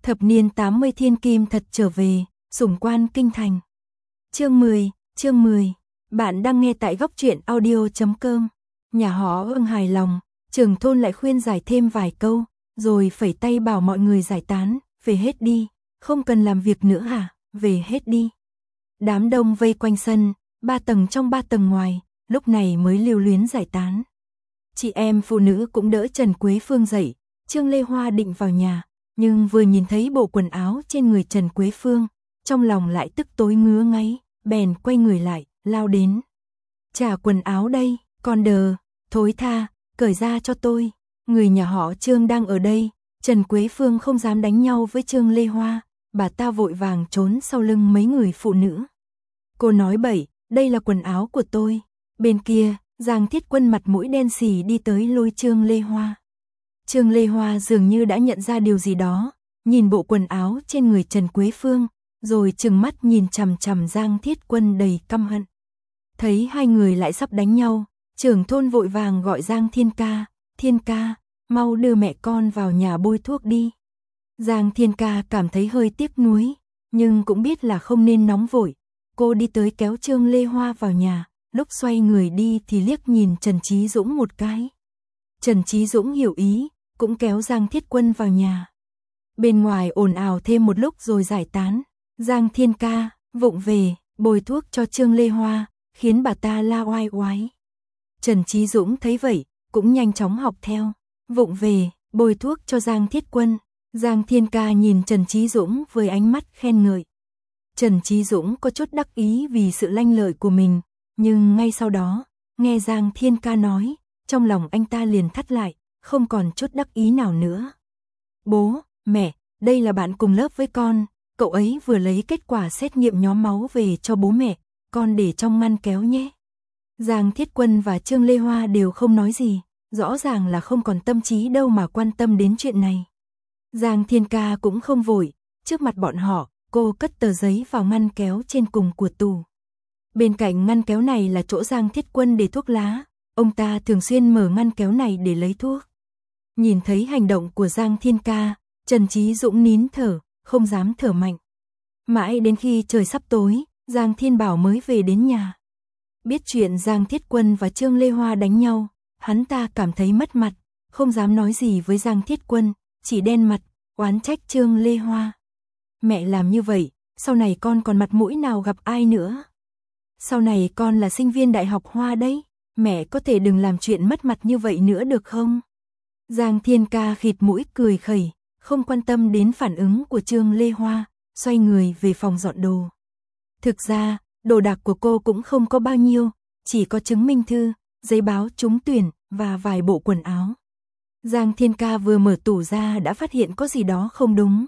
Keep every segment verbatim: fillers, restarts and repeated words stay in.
Thập niên tám mươi thiên kim thật trở về, sủng quan kinh thành. Chương mười, chương mười. Bạn đang nghe tại góc truyện audio chấm com. Nhà họ Ưng hài lòng, trưởng thôn lại khuyên giải thêm vài câu, rồi phẩy tay bảo mọi người giải tán, về hết đi, không cần làm việc nữa hả, về hết đi. Đám đông vây quanh sân, ba tầng trong ba tầng ngoài, lúc này mới lưu luyến giải tán. Chị em phụ nữ cũng đỡ Trần Quế Phương dậy, Trương Lê Hoa định vào nhà, nhưng vừa nhìn thấy bộ quần áo trên người Trần Quế Phương, trong lòng lại tức tối ngứa ngáy, bèn quay người lại, lao đến. Trả quần áo đây, con đờ, thối tha, cởi ra cho tôi. Người nhà họ Trương đang ở đây, Trần Quế Phương không dám đánh nhau với Trương Lê Hoa, bà ta vội vàng trốn sau lưng mấy người phụ nữ. Cô nói bậy, đây là quần áo của tôi. Bên kia, Giang Thiết Quân mặt mũi đen xì đi tới lôi Trương Lê Hoa. Trương Lê Hoa dường như đã nhận ra điều gì đó, nhìn bộ quần áo trên người Trần Quế Phương, rồi trừng mắt nhìn chằm chằm Giang Thiết Quân đầy căm hận. Thấy hai người lại sắp đánh nhau, trưởng thôn vội vàng gọi Giang Thiên Ca, Thiên Ca, mau đưa mẹ con vào nhà bôi thuốc đi. Giang Thiên Ca cảm thấy hơi tiếc nuối, nhưng cũng biết là không nên nóng vội. Cô đi tới kéo Trương Lê Hoa vào nhà, lúc xoay người đi thì liếc nhìn Trần Chí Dũng một cái. Trần Chí Dũng hiểu ý, cũng kéo Giang Thiết Quân vào nhà. Bên ngoài ồn ào thêm một lúc rồi giải tán. Giang Thiên Ca vụng về, bôi thuốc cho Trương Lê Hoa, khiến bà ta la oai oái. Trần Chí Dũng thấy vậy, cũng nhanh chóng học theo, vụng về, bôi thuốc cho Giang Thiết Quân. Giang Thiên Ca nhìn Trần Chí Dũng với ánh mắt khen ngợi. Trần Chí Dũng có chút đắc ý vì sự lanh lợi của mình, nhưng ngay sau đó, nghe Giang Thiên Ca nói, trong lòng anh ta liền thắt lại, không còn chút đắc ý nào nữa. Bố, mẹ, đây là bạn cùng lớp với con, cậu ấy vừa lấy kết quả xét nghiệm nhóm máu về cho bố mẹ, con để trong ngăn kéo nhé. Giang Thiết Quân và Trương Lê Hoa đều không nói gì, rõ ràng là không còn tâm trí đâu mà quan tâm đến chuyện này. Giang Thiên Ca cũng không vội, trước mặt bọn họ, cô cất tờ giấy vào ngăn kéo trên cùng của tủ. Bên cạnh ngăn kéo này là chỗ Giang Thiết Quân để thuốc lá, ông ta thường xuyên mở ngăn kéo này để lấy thuốc. Nhìn thấy hành động của Giang Thiên Ca, Trần Chí Dũng nín thở, không dám thở mạnh. Mãi đến khi trời sắp tối, Giang Thiên Bảo mới về đến nhà. Biết chuyện Giang Thiết Quân và Trương Lê Hoa đánh nhau, hắn ta cảm thấy mất mặt, không dám nói gì với Giang Thiết Quân, chỉ đen mặt, oán trách Trương Lê Hoa. Mẹ làm như vậy, sau này con còn mặt mũi nào gặp ai nữa? Sau này con là sinh viên đại học Hoa đấy, mẹ có thể đừng làm chuyện mất mặt như vậy nữa được không? Giang Thiên Ca khịt mũi cười khẩy, không quan tâm đến phản ứng của Trương Lê Hoa, xoay người về phòng dọn đồ. Thực ra, đồ đạc của cô cũng không có bao nhiêu, chỉ có chứng minh thư, giấy báo trúng tuyển và vài bộ quần áo. Giang Thiên Ca vừa mở tủ ra đã phát hiện có gì đó không đúng.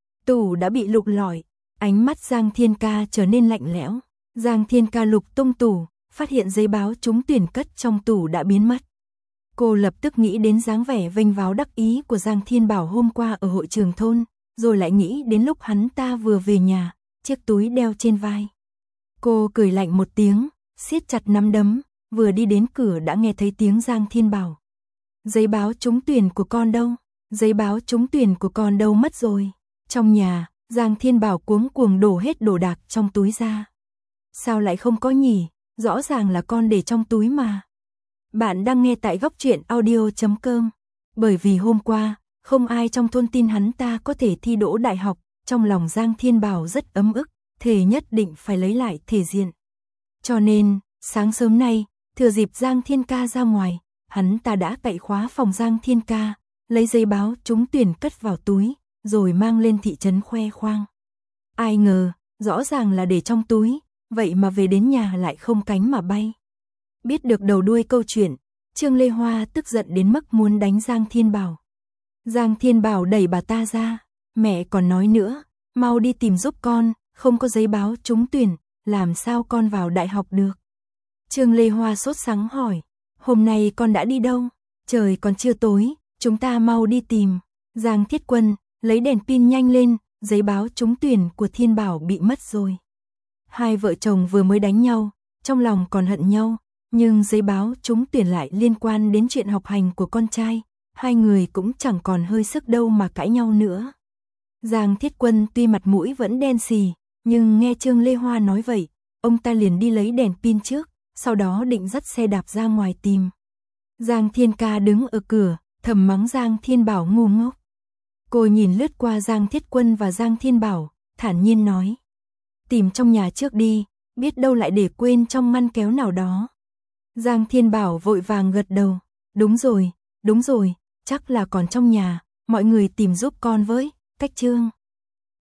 Tủ đã bị lục lọi, ánh mắt Giang Thiên Ca trở nên lạnh lẽo. Giang Thiên Ca lục tung tủ, phát hiện giấy báo trúng tuyển cất trong tủ đã biến mất. Cô lập tức nghĩ đến dáng vẻ vênh váo đắc ý của Giang Thiên Bảo hôm qua ở hội trường thôn, rồi lại nghĩ đến lúc hắn ta vừa về nhà, chiếc túi đeo trên vai. Cô cười lạnh một tiếng, siết chặt nắm đấm, vừa đi đến cửa đã nghe thấy tiếng Giang Thiên Bảo. Giấy báo trúng tuyển của con đâu? Giấy báo trúng tuyển của con đâu mất rồi? Trong nhà, Giang Thiên Bảo cuống cuồng đổ hết đồ đạc trong túi ra. Sao lại không có nhỉ? Rõ ràng là con để trong túi mà. Bạn đang nghe tại góc truyện audio chấm com. Bởi vì hôm qua, không ai trong thôn tin hắn ta có thể thi đỗ đại học, trong lòng Giang Thiên Bảo rất ấm ức, thề nhất định phải lấy lại thể diện. Cho nên, sáng sớm nay, thừa dịp Giang Thiên Ca ra ngoài, hắn ta đã cậy khóa phòng Giang Thiên Ca, lấy giấy báo trúng tuyển cất vào túi, rồi mang lên thị trấn khoe khoang. Ai ngờ, rõ ràng là để trong túi, vậy mà về đến nhà lại không cánh mà bay. Biết được đầu đuôi câu chuyện, Trương Lê Hoa tức giận đến mức muốn đánh Giang Thiên Bảo. Giang Thiên Bảo đẩy bà ta ra, mẹ còn nói nữa, mau đi tìm giúp con, không có giấy báo trúng tuyển, làm sao con vào đại học được? Trương Lê Hoa sốt sắng hỏi, hôm nay con đã đi đâu? Trời còn chưa tối, chúng ta mau đi tìm. Giang Thiết Quân, lấy đèn pin nhanh lên, giấy báo trúng tuyển của Thiên Bảo bị mất rồi. Hai vợ chồng vừa mới đánh nhau, trong lòng còn hận nhau, nhưng giấy báo trúng tuyển lại liên quan đến chuyện học hành của con trai, hai người cũng chẳng còn hơi sức đâu mà cãi nhau nữa. Giang Thiết Quân tuy mặt mũi vẫn đen xì, nhưng nghe Trương Lê Hoa nói vậy, ông ta liền đi lấy đèn pin trước, sau đó định dắt xe đạp ra ngoài tìm. Giang Thiên Ca đứng ở cửa, thầm mắng Giang Thiên Bảo ngu ngốc. Cô nhìn lướt qua Giang Thiết Quân và Giang Thiên Bảo, thản nhiên nói. Tìm trong nhà trước đi, biết đâu lại để quên trong ngăn kéo nào đó. Giang Thiên Bảo vội vàng gật đầu. Đúng rồi, đúng rồi, chắc là còn trong nhà, mọi người tìm giúp con với, Cách Trương.